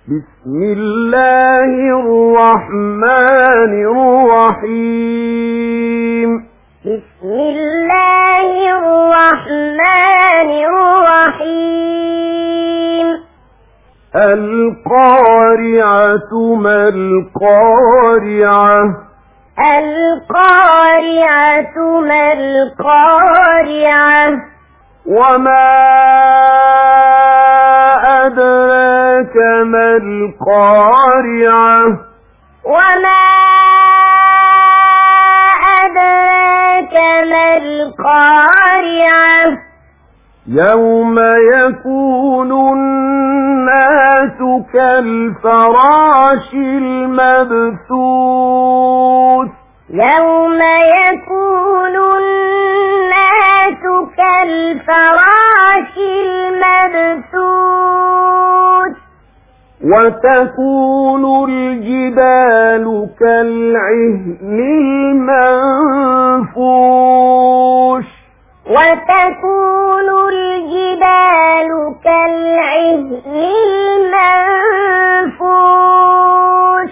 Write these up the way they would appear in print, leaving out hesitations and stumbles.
بسم الله الرحمن الرحيم. بسم الله الرحمن الرحيم. القارعة ما القارعة؟ القارعة ما القارعة؟ وما أدراك ما القارعة؟ وما أدراك ما القارعة؟ يوم يكون الناس كالفراش المبثوث. يوم يكون الناس كالفراش المبثوث. وتكون الجبال كالعهن المنفوش. وتكون الجبال كالعهن المنفوش.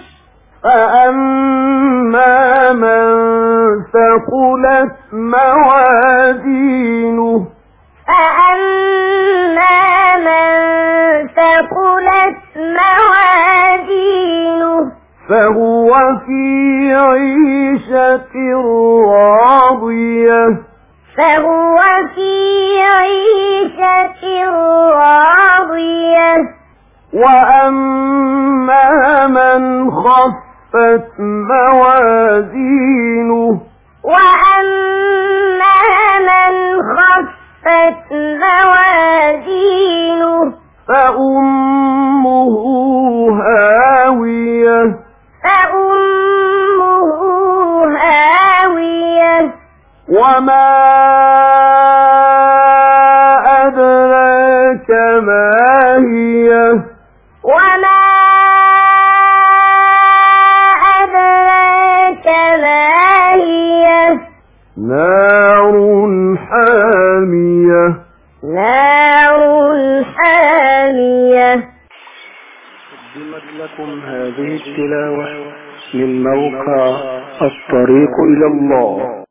فأما من ثقلت موازينه. فأما من ثقلت موازينه. فهو في عيشة راضية. فهو في عيشة راضية. وأما من خفت موازينه. وأما من خفت موازينه. فأمه هاوية. فأمه هاوية. وما أدراك ما هي؟ وما أدراك ما هي؟ نار حامية. نار حامية. قدمت لكم هذه التلاوة من موقع الطريق إلى الله.